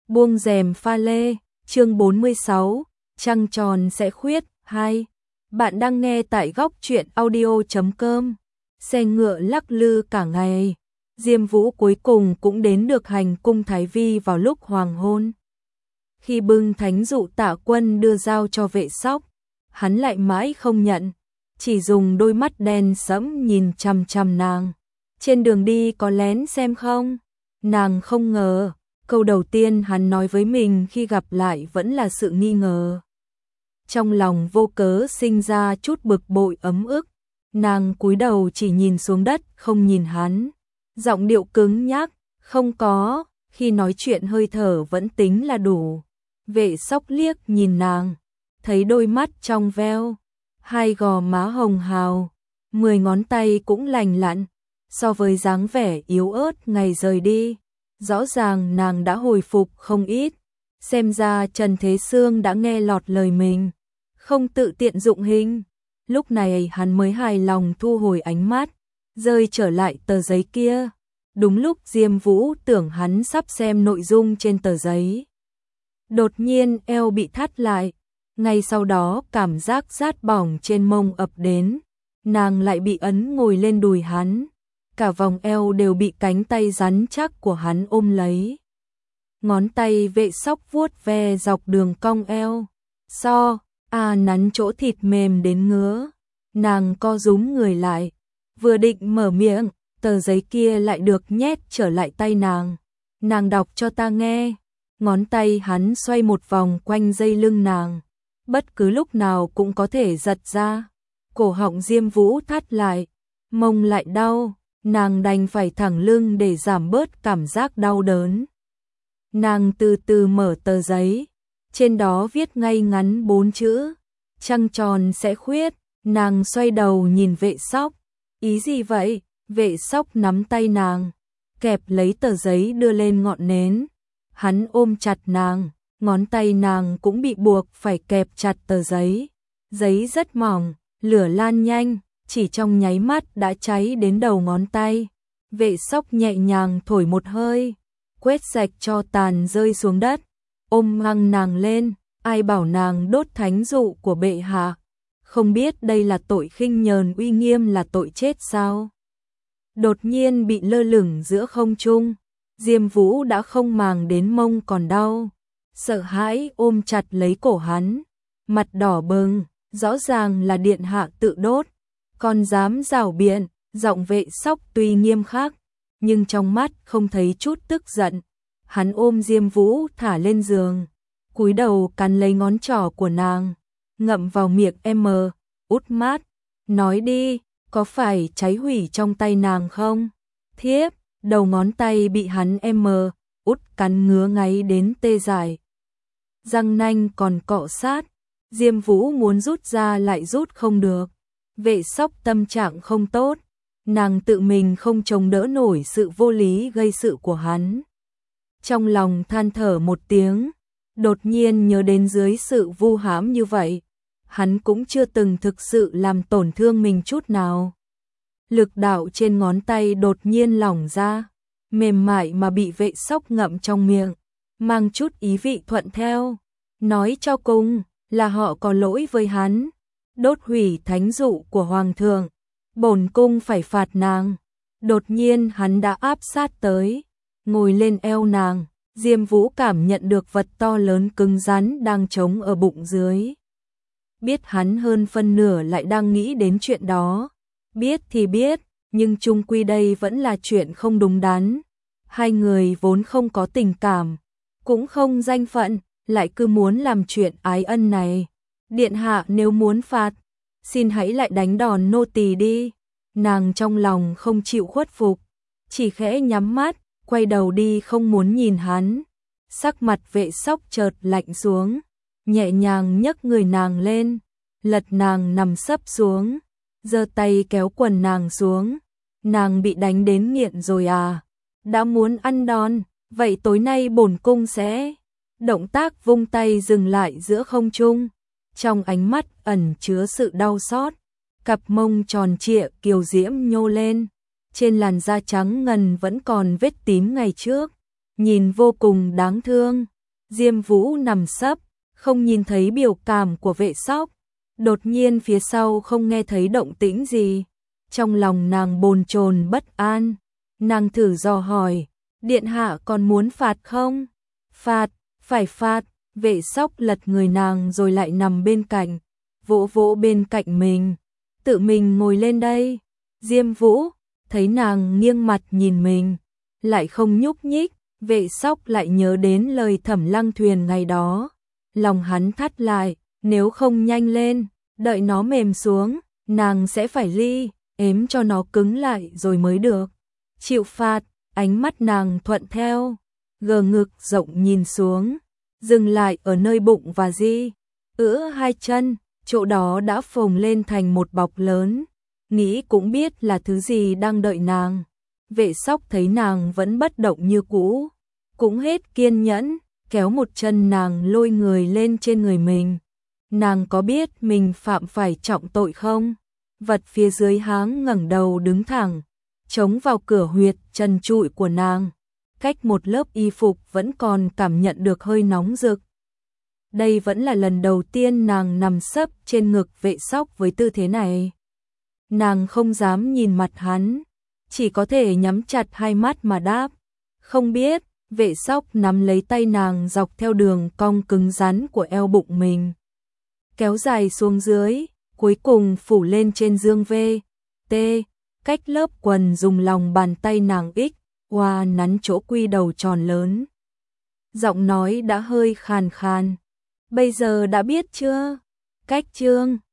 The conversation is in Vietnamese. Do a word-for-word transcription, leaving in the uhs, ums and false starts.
Buông rèm pha lê, chương bốn mươi sáu, trăng tròn sẽ khuyết, hai. Bạn đang nghe tại góc truyện audio chấm com. Xe ngựa lắc lư cả ngày. Diêm Vũ cuối cùng cũng đến được hành cung Thái Vi vào lúc hoàng hôn. Khi bưng thánh dụ Tạ Quân đưa giao cho Vệ Sóc, hắn lại mãi không nhận, chỉ dùng đôi mắt đen sẫm nhìn chằm chằm nàng. Trên đường đi có lén xem không? Nàng không ngờ. Câu đầu tiên hắn nói với mình khi gặp lại vẫn là sự nghi ngờ. Trong lòng vô cớ sinh ra chút bực bội ấm ức, nàng cúi đầu chỉ nhìn xuống đất không nhìn hắn. Giọng điệu cứng nhắc, không có, khi nói chuyện hơi thở vẫn tính là đủ. Vệ Sóc liếc nhìn nàng, thấy đôi mắt trong veo, hai gò má hồng hào, mười ngón tay cũng lành lặn, so với dáng vẻ yếu ớt ngày rời đi. Rõ ràng nàng đã hồi phục không ít, xem ra Trần Thế Sương đã nghe lọt lời mình, không tự tiện dụng hình. Lúc này hắn mới hài lòng thu hồi ánh mắt, rơi trở lại tờ giấy kia. Đúng lúc Diêm Vũ tưởng hắn sắp xem nội dung trên tờ giấy. Đột nhiên eo bị thắt lại, ngay sau đó cảm giác rát bỏng trên mông ập đến, nàng lại bị ấn ngồi lên đùi hắn. Cả vòng eo đều bị cánh tay rắn chắc của hắn ôm lấy. Ngón tay Vệ Sóc vuốt ve dọc đường cong eo, so, à nắn chỗ thịt mềm đến ngứa. Nàng co rúm người lại, vừa định mở miệng, tờ giấy kia lại được nhét trở lại tay nàng. Nàng đọc cho ta nghe. Ngón tay hắn xoay một vòng quanh dây lưng nàng, bất cứ lúc nào cũng có thể giật ra. Cổ họng Diêm Vũ thắt lại, mông lại đau. Nàng đành phải thẳng lưng để giảm bớt cảm giác đau đớn. Nàng từ từ mở tờ giấy, trên đó viết ngay ngắn bốn chữ, trăng tròn sẽ khuyết. Nàng xoay đầu nhìn Vệ Sóc, ý gì vậy? Vệ Sóc nắm tay nàng, kẹp lấy tờ giấy đưa lên ngọn nến. Hắn ôm chặt nàng, ngón tay nàng cũng bị buộc phải kẹp chặt tờ giấy. Giấy rất mỏng, lửa lan nhanh, chỉ trong nháy mắt đã cháy đến đầu ngón tay. Vệ Sóc nhẹ nhàng thổi một hơi, quét sạch tro tàn rơi xuống đất, ôm ngăng nàng lên. Ai bảo nàng đốt thánh dụ của bệ hạ? Không biết đây là tội khinh nhờn uy nghiêm, là tội chết sao? Đột nhiên bị lơ lửng giữa không trung, Diêm Vũ đã không màng đến mông còn đau, sợ hãi ôm chặt lấy cổ hắn, mặt đỏ bừng, rõ ràng là điện hạ tự đốt. Còn dám rảo biện. Giọng Vệ Sóc tuy nghiêm khắc, nhưng trong mắt không thấy chút tức giận. Hắn ôm Diêm Vũ thả lên giường, cúi đầu cắn lấy ngón trỏ của nàng, ngậm vào miệng em, út mát, nói đi, có phải cháy hủy trong tay nàng không? Thiếp, đầu ngón tay bị hắn em, út cắn ngứa ngáy đến tê dại. Răng nanh còn cọ sát, Diêm Vũ muốn rút ra lại rút không được. Vệ Sóc tâm trạng không tốt, nàng tự mình không chống đỡ nổi sự vô lý gây sự của hắn. Trong lòng than thở một tiếng, đột nhiên nhớ đến dưới sự vu hãm như vậy, hắn cũng chưa từng thực sự làm tổn thương mình chút nào. Lực đạo trên ngón tay đột nhiên lỏng ra, mềm mại mà bị Vệ Sóc ngậm trong miệng, mang chút ý vị thuận theo. Nói cho cùng là họ có lỗi với hắn. Đốt hủy thánh dụ của hoàng thượng, bổn cung phải phạt nàng. Đột nhiên hắn đã áp sát tới, ngồi lên eo nàng. Diêm Vũ cảm nhận được vật to lớn cứng rắn đang trống ở bụng dưới. Biết hắn hơn phân nửa lại đang nghĩ đến chuyện đó. Biết thì biết, nhưng chung quy đây vẫn là chuyện không đúng đắn. Hai người vốn không có tình cảm, cũng không danh phận, lại cứ muốn làm chuyện ái ân này. Điện hạ nếu muốn phạt, xin hãy lại đánh đòn nô tỳ đi. Nàng trong lòng không chịu khuất phục, chỉ khẽ nhắm mắt, quay đầu đi không muốn nhìn hắn. Sắc mặt Vệ Sóc chợt lạnh xuống, nhẹ nhàng nhấc người nàng lên, lật nàng nằm sấp xuống, giơ tay kéo quần nàng xuống. Nàng bị đánh đến nghiện rồi à? Đã muốn ăn đòn, vậy tối nay bổn cung sẽ... Động tác vung tay dừng lại giữa không trung, trong ánh mắt ẩn chứa sự đau xót. Cặp mông tròn trịa kiều diễm nhô lên, trên làn da trắng ngần vẫn còn vết tím ngày trước, nhìn vô cùng đáng thương. Diêm Vũ nằm sấp, không nhìn thấy biểu cảm của Vệ Sóc. Đột nhiên phía sau không nghe thấy động tĩnh gì. Trong lòng nàng bồn chồn bất an. Nàng thử dò hỏi, điện hạ còn muốn phạt không? Phạt, phải phạt. Vệ Sóc lật người nàng rồi lại nằm bên cạnh, vỗ vỗ bên cạnh mình. Tự mình ngồi lên đây. Diêm Vũ thấy nàng nghiêng mặt nhìn mình, lại không nhúc nhích. Vệ Sóc lại nhớ đến lời Thẩm Lăng Thuyền ngày đó. Lòng hắn thắt lại, nếu không nhanh lên, đợi nó mềm xuống, nàng sẽ phải ly, ếm cho nó cứng lại rồi mới được. Chịu phạt, ánh mắt nàng thuận theo, gờ ngực rộng nhìn xuống, dừng lại ở nơi bụng và di, ữa hai chân, chỗ đó đã phồng lên thành một bọc lớn, nghĩ cũng biết là thứ gì đang đợi nàng. Vệ Sóc thấy nàng vẫn bất động như cũ, cũng hết kiên nhẫn, kéo một chân nàng lôi người lên trên người mình. Nàng có biết mình phạm phải trọng tội không? Vật phía dưới háng ngẩng đầu đứng thẳng, chống vào cửa huyệt trần trụi của nàng. Cách một lớp y phục vẫn còn cảm nhận được hơi nóng rực. Đây vẫn là lần đầu tiên nàng nằm sấp trên ngực Vệ Sóc với tư thế này. Nàng không dám nhìn mặt hắn, chỉ có thể nhắm chặt hai mắt mà đáp. Không biết. Vệ Sóc nắm lấy tay nàng dọc theo đường cong cứng rắn của eo bụng mình, kéo dài xuống dưới, cuối cùng phủ lên trên dương V, T, cách lớp quần dùng lòng bàn tay nàng ích, hoa nắn chỗ quy đầu tròn lớn. Giọng nói đã hơi khàn khàn. Bây giờ đã biết chưa? Cách chương